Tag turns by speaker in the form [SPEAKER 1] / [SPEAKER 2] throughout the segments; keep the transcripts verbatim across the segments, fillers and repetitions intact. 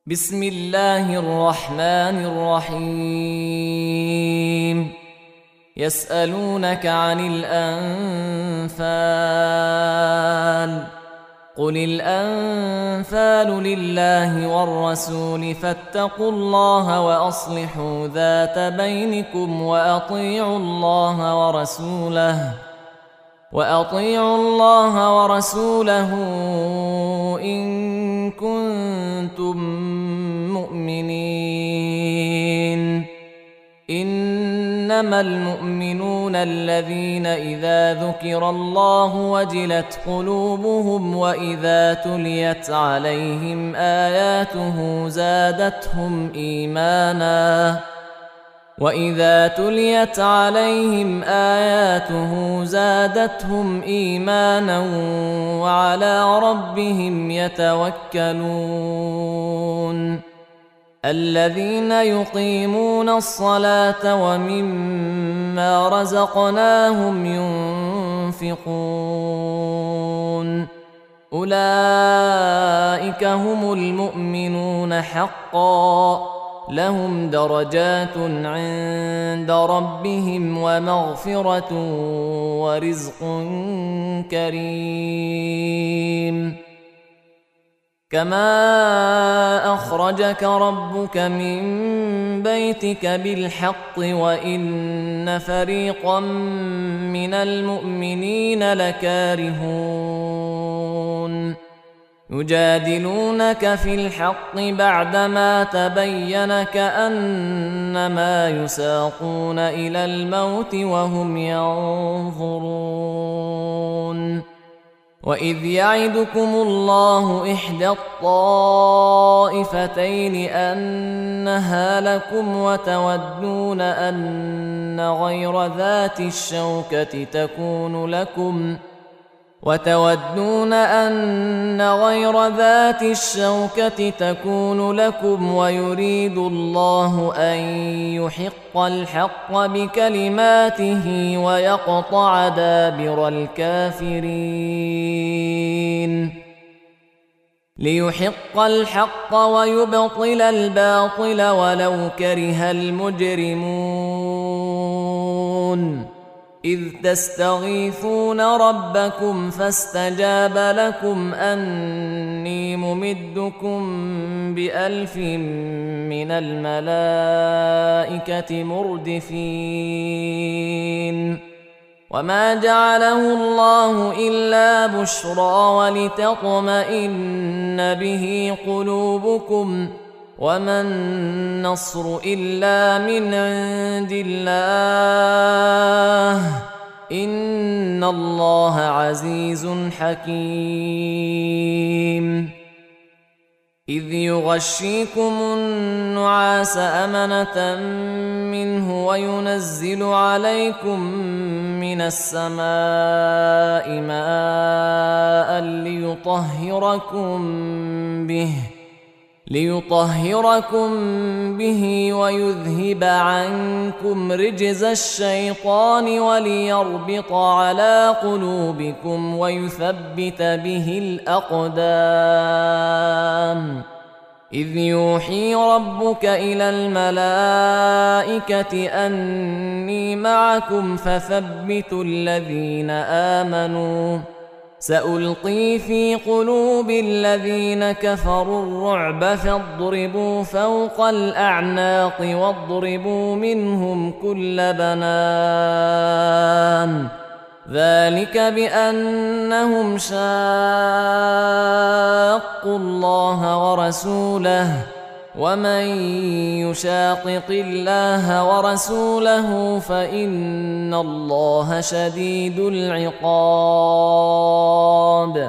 [SPEAKER 1] بسم الله الرحمن الرحيم. يسألونك عن الأنفال قل الأنفال لله والرسول فاتقوا الله وأصلحوا ذات بينكم وأطيعوا الله ورسوله وأطيعوا الله ورسوله إن كنتم مؤمنين. إنما المؤمنون الذين إذا ذكر الله وجلت قلوبهم وإذا تليت عليهم آياته زادتهم إيمانا وإذا تليت عليهم آياته زادتهم إيمانا وعلى ربهم يتوكلون. الذين يقيمون الصلاة ومما رزقناهم ينفقون أولئك هم المؤمنون حقا لهم درجات عند ربهم ومغفرة ورزق كريم. كما أخرجك ربك من بيتك بالحق وإن فريقا من المؤمنين لكارهون يجادلونك في الحق بعدما تبين كأنما يساقون إلى الموت وهم ينظرون. وإذ يعدكم الله إحدى الطائفتين أنها لكم وتودون أن غير ذات الشوكة تكون لكم وتودون أن غير ذات الشوكة تكون لكم ويريد الله أن يحق الحق بكلماته ويقطع دابر الكافرين ليحق الحق ويبطل الباطل ولو كره المجرمون. إذ تستغيثون ربكم فاستجاب لكم أني ممدكم بألف من الملائكة مردفين. وما جعله الله إلا بشرى ولتطمئن به قلوبكم وما النصر إلا من عند الله إن الله عزيز حكيم. إذ يغشيكم النعاس أمنة منه وينزل عليكم من السماء ماء ليطهركم به ليطهركم به ويذهب عنكم رجز الشيطان وليربط على قلوبكم ويثبت به الأقدام. إذ يوحي ربك إلى الملائكة أني معكم فثبتوا الذين آمنوا سألقي في قلوب الذين كفروا الرعب فاضربوا فوق الأعناق واضربوا منهم كل بنان. ذلك بأنهم شاقوا الله ورسوله ومن يشاقق الله ورسوله فإن الله شديد العقاب.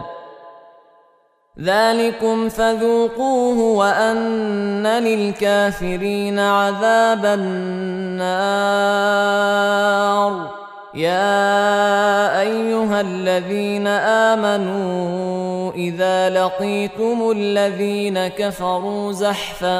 [SPEAKER 1] ذلكم فذوقوه وأن للكافرين عذاب النار. يا أيها الذين آمنوا إذا لقيتم الذين كفروا زحفا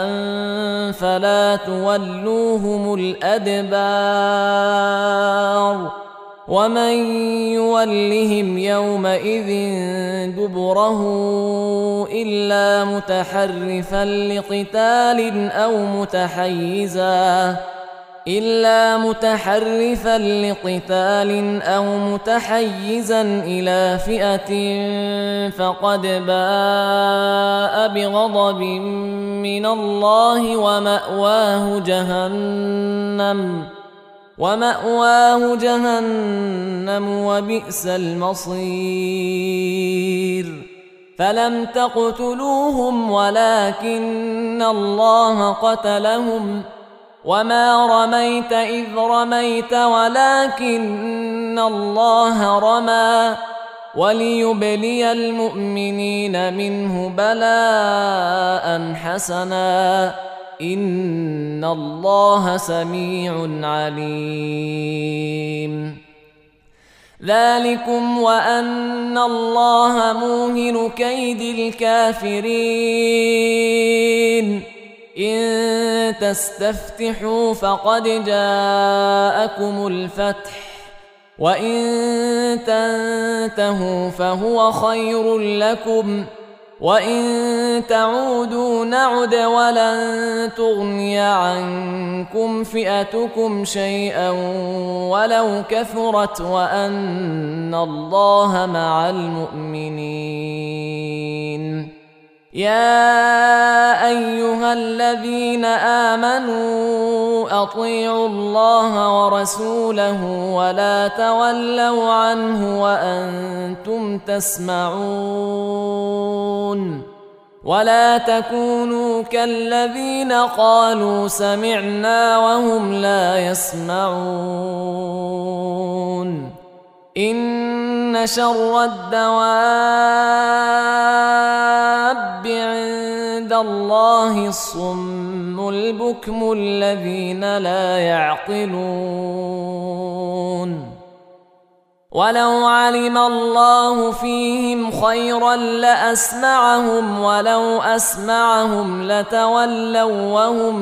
[SPEAKER 1] فلا تولوهم الأدبار ومن يولهم يومئذ دبره إلا متحرفا لقتال أو متحيزا إلا متحرفا لقتال أو متحيزا إلى فئة فقد باء بغضب من الله ومأواه جهنم ومأواه جهنم وبئس المصير فلم تقتلوهم ولكن الله قتلهم وما رميت إذ رميت ولكن الله رمى وليبلي المؤمنين منه بلاء حسنا إن الله سميع عليم ذلكم وأن الله موهن كيد الكافرين إن تستفتحوا فقد جاءكم الفتح وإن تنتهوا فهو خير لكم وإن تعودوا نعد ولن تغني عنكم فئتكم شيئا ولو كثرت وأن الله مع المؤمنين يا أيها الذين آمنوا أطيعوا الله ورسوله ولا تولوا عنه وأنتم تسمعون ولا تكونوا كالذين قالوا سمعنا وهم لا يسمعون إن شر الدواب عند الله الصم البكم الذين لا يعقلون ولو علم الله فيهم خيرا لأسمعهم ولو أسمعهم لتولوا وهم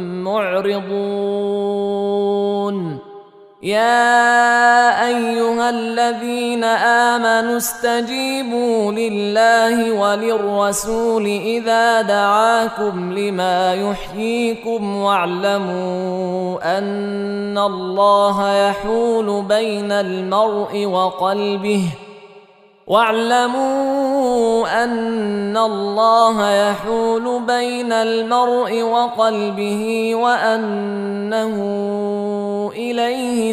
[SPEAKER 1] معرضون يا أيها الذين آمنوا استجيبوا لله وللرسول إذا دعاكم لما يحييكم واعلموا أن الله يحول بين المرء وقلبه واعلموا أن الله يحول بين المرء وقلبه وأنه إليه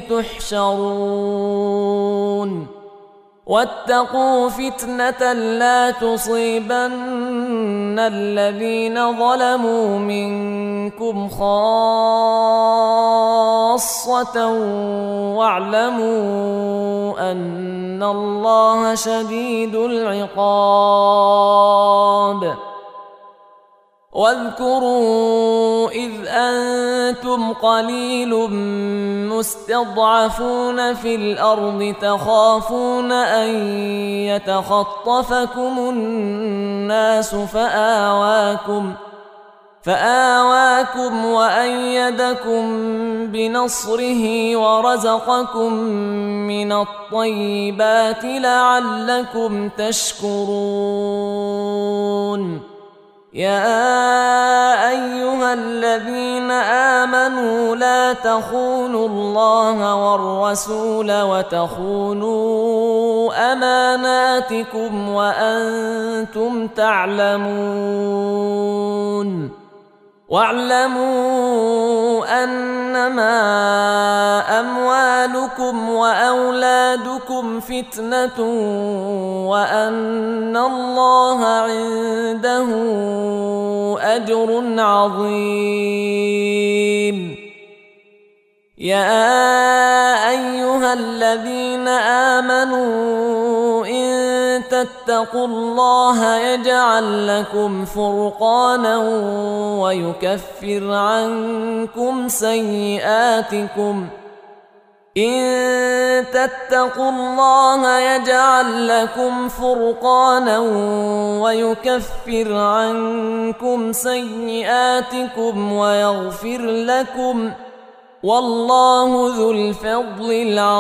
[SPEAKER 1] تحشرون واتقوا فتنة لا تصيبن الذين ظلموا منكم خاصة واعلموا أن الله شديد العقاب واذكروا إذ أنتم قليل مستضعفون في الأرض تخافون أن يتخطفكم الناس فآواكم فآواكم وأيدكم بنصره ورزقكم من الطيبات لعلكم تشكرون يا أيها الذين آمنوا لا تخونوا الله والرسول وتخونوا أماناتكم وأنتم تعلمون واعلموا أنما أموالكم وأولادكم فتنة وأن الله عنده أجر عظيم يا أيها الذين آمنوا إن تتقوا الله يجعل لكم فرقانا ويكفر عنكم سيئاتكم إن تتقوا الله يجعل لكم فرقانا ويكفر عنكم سيئاتكم ويغفر لكم والله ذو الفضل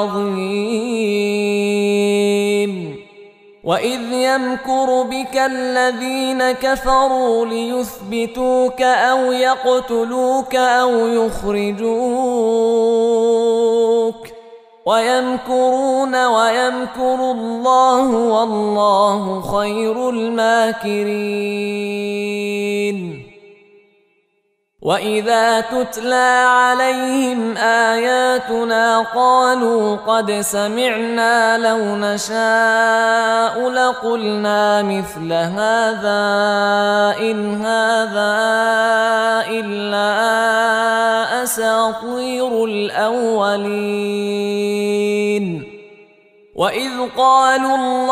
[SPEAKER 1] العظيم. وإذ يمكر بك الذين كفروا ليثبتوك أو يقتلوك أو يخرجوك ويمكرون ويمكر الله والله خير الماكرين. وإذا تتلى عليهم آياتنا قالوا قد سمعنا لو نشاء لقلنا مثل هذا إن هذا إلا أساطير الأولين. وإذ قالوا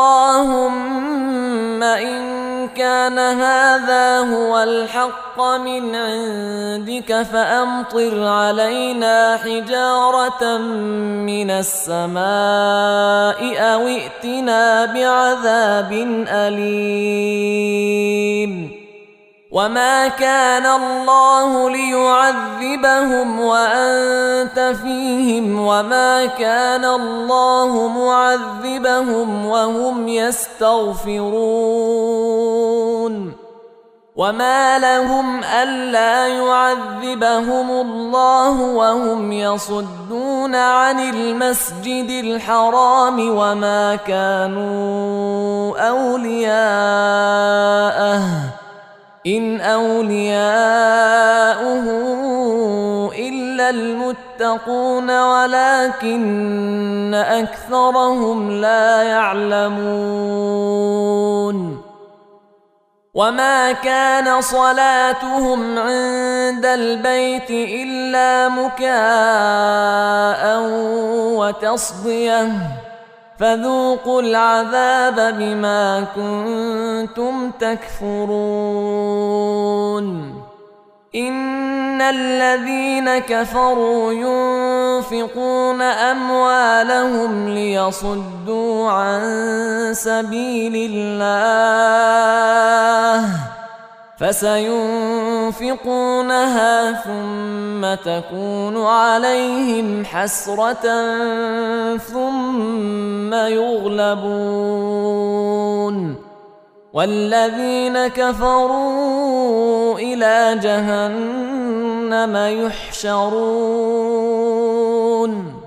[SPEAKER 1] اللهم إن كان هذا هو الحق من عندك فأمطر علينا حجارة من السماء أو ائتنا بعذاب أليم. وما كان الله ليعذبهم وأنت فيهم وما كان الله معذبهم وهم يستغفرون. وما لهم ألا يعذبهم الله وهم يصدون عن المسجد الحرام وما كانوا أولياءه إن أولياؤه إلا المتقون ولكن أكثرهم لا يعلمون. وما كان صلاتهم عند البيت إلا مكاء وتصدية فذوقوا العذاب بما كنتم تكفرون. إن الذين كفروا ينفقون أموالهم ليصدوا عن سبيل الله فسينفقونها ثم تكون عليهم حسرة ثم يغلبون والذين كفروا إلى جهنم يحشرون.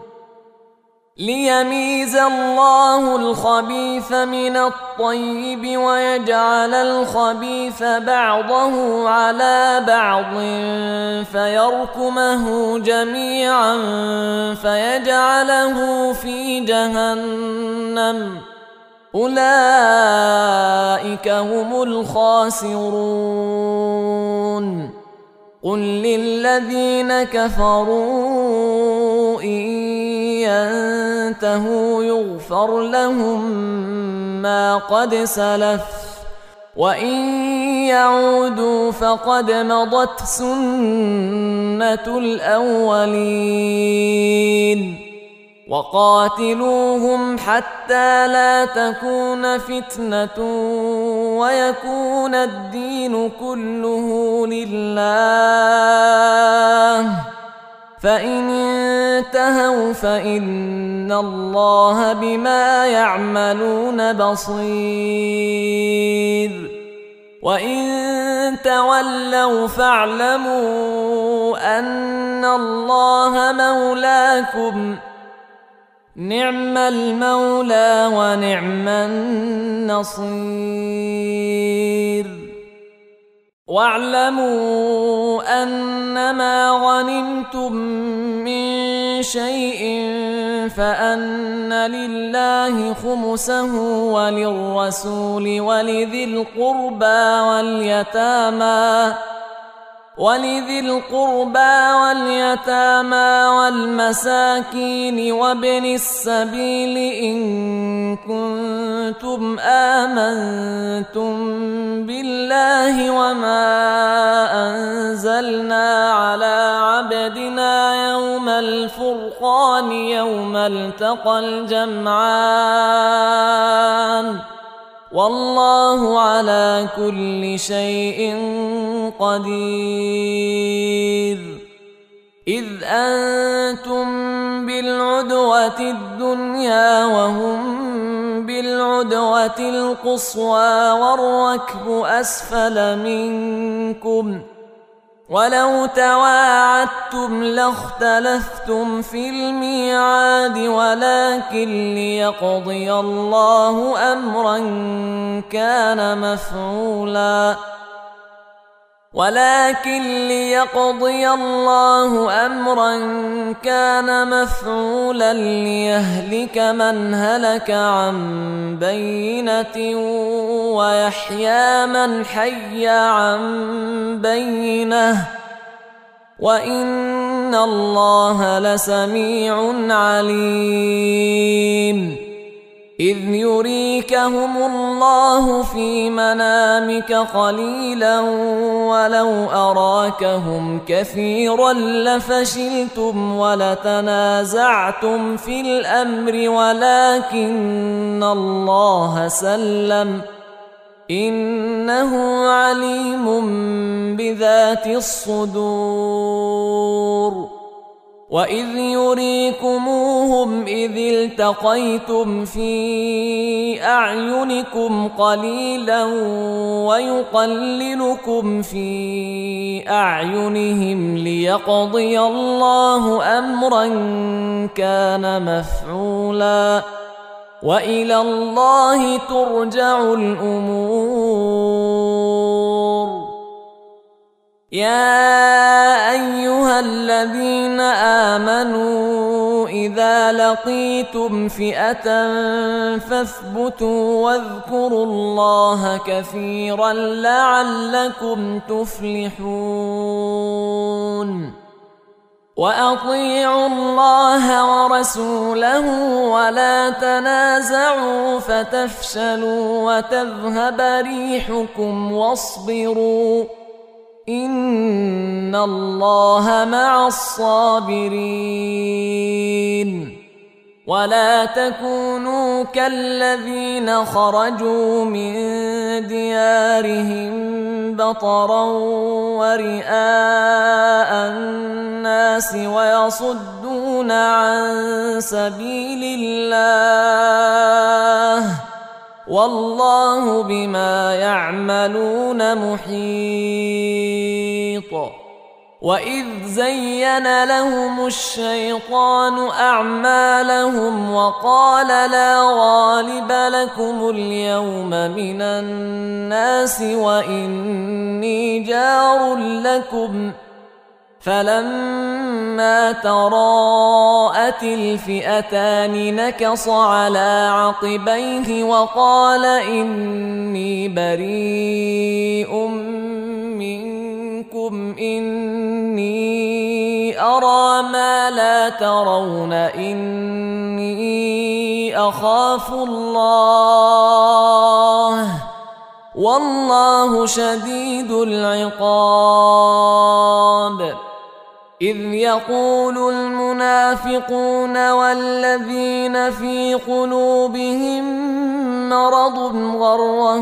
[SPEAKER 1] ليميز الله الخبيث من الطيب ويجعل الخبيث بعضه على بعض فيركمه جميعا فيجعله في جهنم أولئك هم الخاسرون. قل للذين كفروا إن ينتهوا يغفر لهم ما قد سلف وإن يعودوا فقد مضت سنة الأولين. وقاتلوهم حتى لا تكون فتنة ويكون الدين كله لله فإن انتهوا فإن الله بما يعملون بصير. وإن تولوا فاعلموا أن الله مولاكم نعم المولى ونعم النصير. واعلموا أنما غنمتم من شيء فأن لله خمسه وللرسول ولذي القربى واليتامى ولذي القربى واليتامى والمساكين وابن السبيل إن كنتم آمنتم بالله وما أنزلنا على عبدنا يوم الفرقان يوم التقى الجمعان والله على كل شيء قدير. إذ أنتم بالعدوة الدنيا وهم بالعدوة القصوى والركب أسفل منكم ولو تواعدتم لاختلفتم في الميعاد ولكن ليقضي الله أمرا كان مفعولا ولكن ليقضي الله أمرا كان مفعولا ليهلك من هلك عن بينة ويحيى من حي عن بينة وإن الله لسميع عليم إذ يريكهم الله في منامك قليلا ولو أراكهم كثيرا لفشلتم ولتنازعتم في الأمر ولكن الله سلم إنه عليم بذات الصدور وإذ يريكموهم إذ التقيتم في أعينكم قليلا ويقللكم في أعينهم ليقضي الله أمرا كان مفعولا وإلى الله ترجع الأمور يا أيها الذين آمنوا إذا لقيتم فئة فاثبتوا واذكروا الله كثيرا لعلكم تفلحون وأطيعوا الله ورسوله ولا تنازعوا فتفشلوا وتذهب ريحكم واصبروا إن الله مع الصابرين ولا تكونوا كالذين خرجوا من ديارهم بطرا ورئاء الناس ويصدون عن سبيل الله والله بما يعملون محيط وإذ زين لهم الشيطان أعمالهم وقال لا غالب لكم اليوم من الناس وإني جار لكم فلما تراءت الفئتان نكص على عقبيه وقال إني بريء منكم إني أرى ما لا ترون إني أخاف الله والله شديد العقاب إذ يقول المنافقون والذين في قلوبهم مرض غر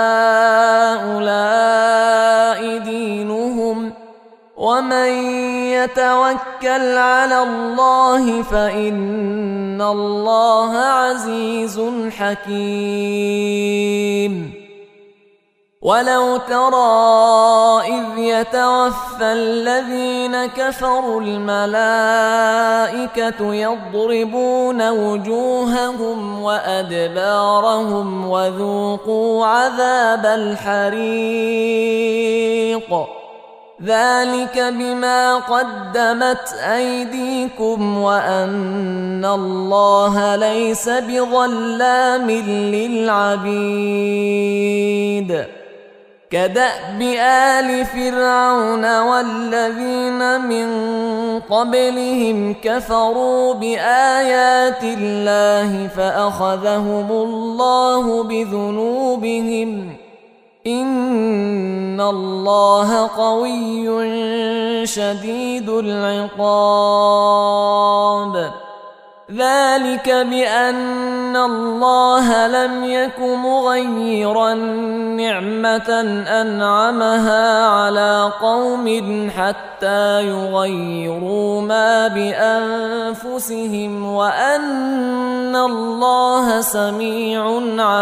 [SPEAKER 1] هؤلاء دينهم ومن يتوكل على الله فإن الله عزيز حكيم ولو ترى إذ يتوفى الذين كفروا الملائكة يضربون وجوههم وأدبارهم وذوقوا عذاب الحريق ذلك بما قدمت أيديكم وأن الله ليس بظلام للعبيد كدأب آل فرعون والذين من قبلهم كفروا بآيات الله فأخذهم الله بذنوبهم إن الله قوي شديد العقاب ذلك بأن الله لم يك مغيرا نعمة أنعمها على قوم حتى يغيروا ما بأنفسهم وأن الله سميع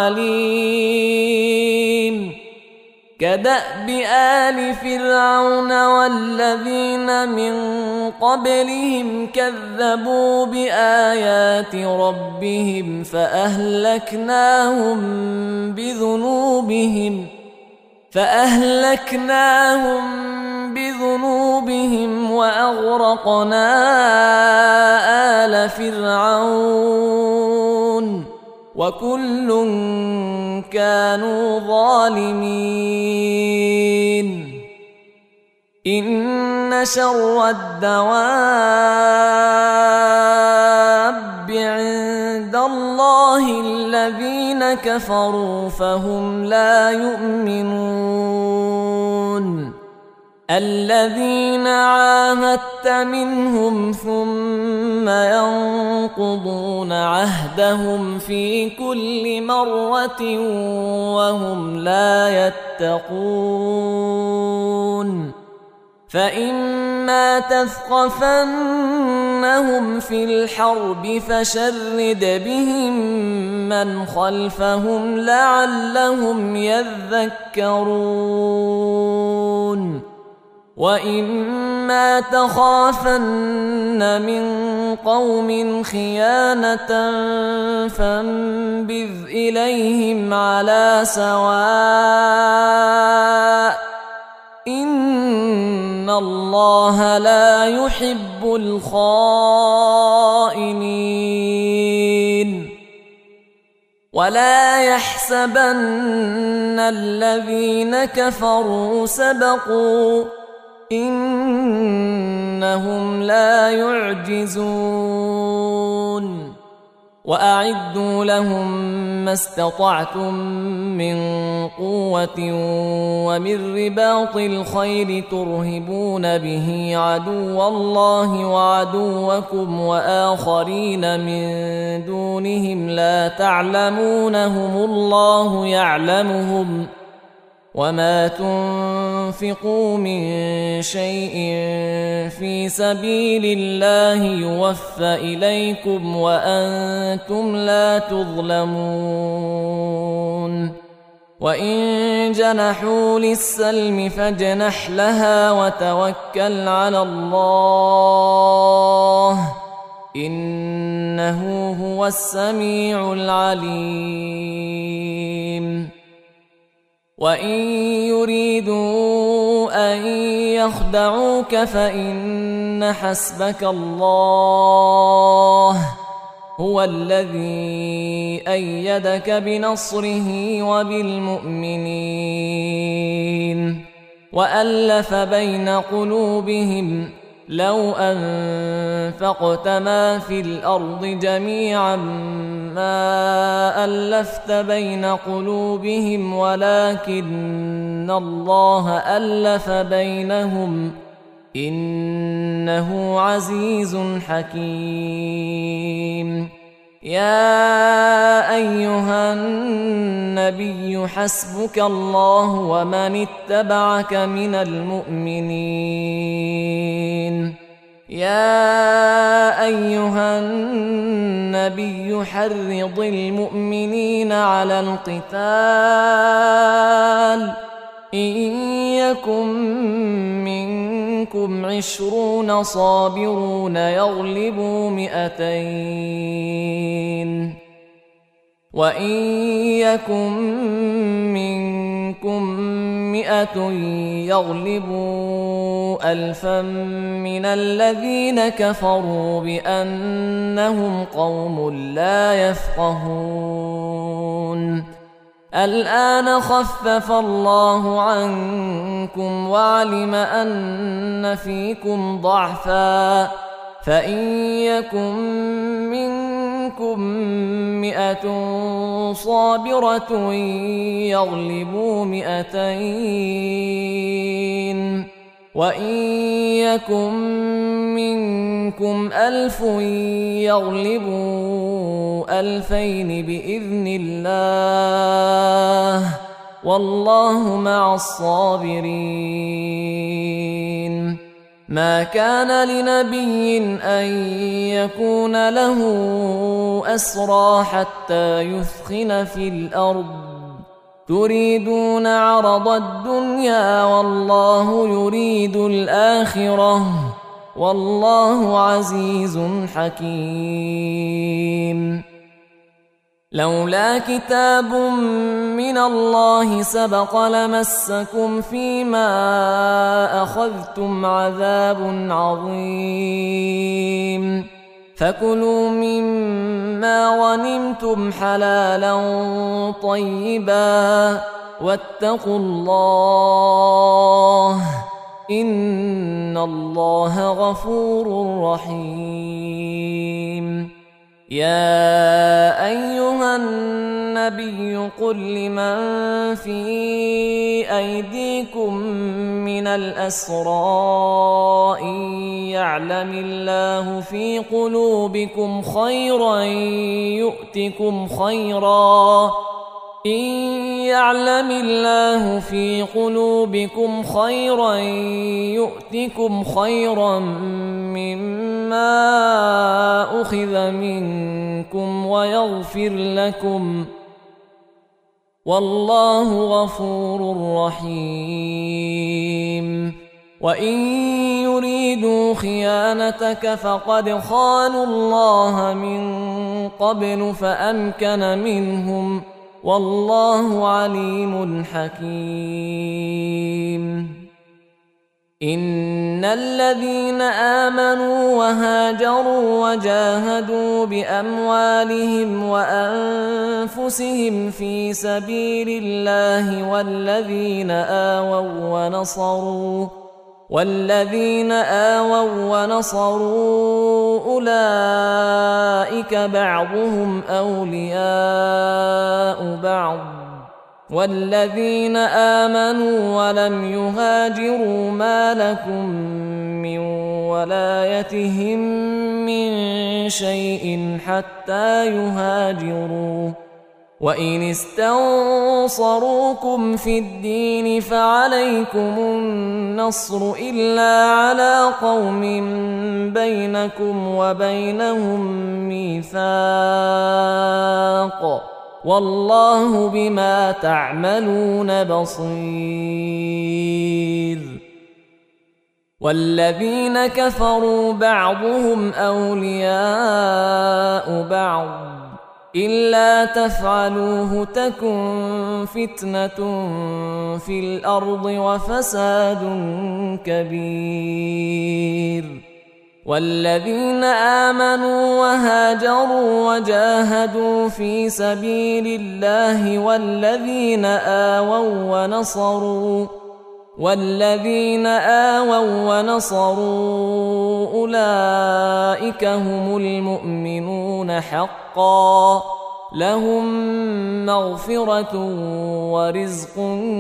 [SPEAKER 1] عليم. كدأب آل فرعون والذين من قبلهم كذبوا بآيات ربهم فأهلكناهم بذنوبهم فأهلكناهم بذنوبهم وأغرقنا آل فرعون وكل كانوا ظالمين. إن شر الدواب عند الله الذين كفروا فهم لا يؤمنون. الذين عاهدت منهم ثم ينقضون عهدهم في كل مرة وهم لا يتقون. فإما تثقفنهم في الحرب فشرد بهم من خلفهم لعلهم يذكرون. وإما تخافن من قوم خيانة فانبذ إليهم على سواء إن الله لا يحب الخائنين. ولا يحسبن الذين كفروا سبقوا إنهم لا يعجزون. وأعدوا لهم ما استطعتم من قوة ومن رباط الخيل ترهبون به عدو الله وعدوكم وآخرين من دونهم لا تعلمونهم الله يعلمهم وما تنفقوا من شيء في سبيل الله يوفى إليكم وأنتم لا تظلمون. وإن جنحوا للسلم فاجنح لها وتوكل على الله إنه هو السميع العليم. وإن يريدوا أن يخدعوك فإن حسبك الله هو الذي أيدك بنصره وبالمؤمنين وألف بين قلوبهم لو أنفقت ما في الأرض جميعا ما ألفت بين قلوبهم ولكن الله ألف بينهم إنه عزيز حكيم. يا أيها النبي حسبك الله ومن اتبعك من المؤمنين. يا أيها النبي حرض المؤمنين على القتال إن يكن منكم عشرون صابرون يغلبوا مئتين وإن يكن منكم مئة يغلبوا ألفا من الذين كفروا بأنهم قوم لا يفقهون. الآن خفف الله عنكم وعلم أن فيكم ضعفا فإن يكن منكم مئة صابرة يغلبوا مئتين وإن يكن منكم ألف يغلبوا ألفين بإذن الله والله مع الصابرين. ما كان لنبي أن يكون له أسرى حتى يثخن في الأرض تريدون عرض الدنيا والله يريد الآخرة والله عزيز حكيم. لولا كتاب من الله سبق لمسكم فيما أخذتم عذاب عظيم فكلوا مما غنمتم حلالا طيبا واتقوا الله إن الله غفور رحيم. يا أيها النبي قل لمن في أيديكم من الأسرى إن يعلم الله في قلوبكم خيرا يؤتكم خيرا إن يعلم الله في قلوبكم خيرا يؤتكم خيرا مما أخذ منكم ويغفر لكم والله غفور رحيم. وإن يريدوا خيانتك فقد خانوا الله من قبل فأمكن منهم والله عليم حكيم. إن الذين آمنوا وهاجروا وجاهدوا بأموالهم وأنفسهم في سبيل الله والذين آووا ونصروا والذين آووا ونصروا أولئك بعضهم أولياء بعض والذين آمنوا ولم يهاجروا ما لكم من ولايتهم من شيء حتى يهاجروا وإن استنصروكم في الدين فعليكم النصر إلا على قوم بينكم وبينهم ميثاق والله بما تعملون بصير. والذين كفروا بعضهم أولياء بعض إلا تفعلوه تكن فتنة في الأرض وفساد كبير. والذين آمنوا وهاجروا وجاهدوا في سبيل الله والذين آووا ونصروا والذين آووا ونصروا أولئك هم المؤمنون حقا لهم مغفرة ورزق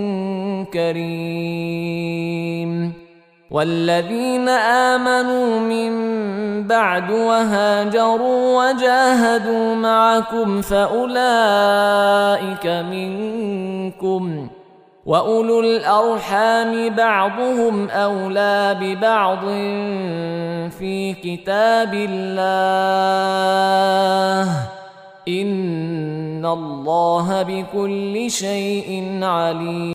[SPEAKER 1] كريم. والذين آمنوا من بعد وهاجروا وجاهدوا معكم فأولئك منكم وأولو الأرحام بعضهم أولى ببعض في كتاب الله إن الله بكل شيء عليم.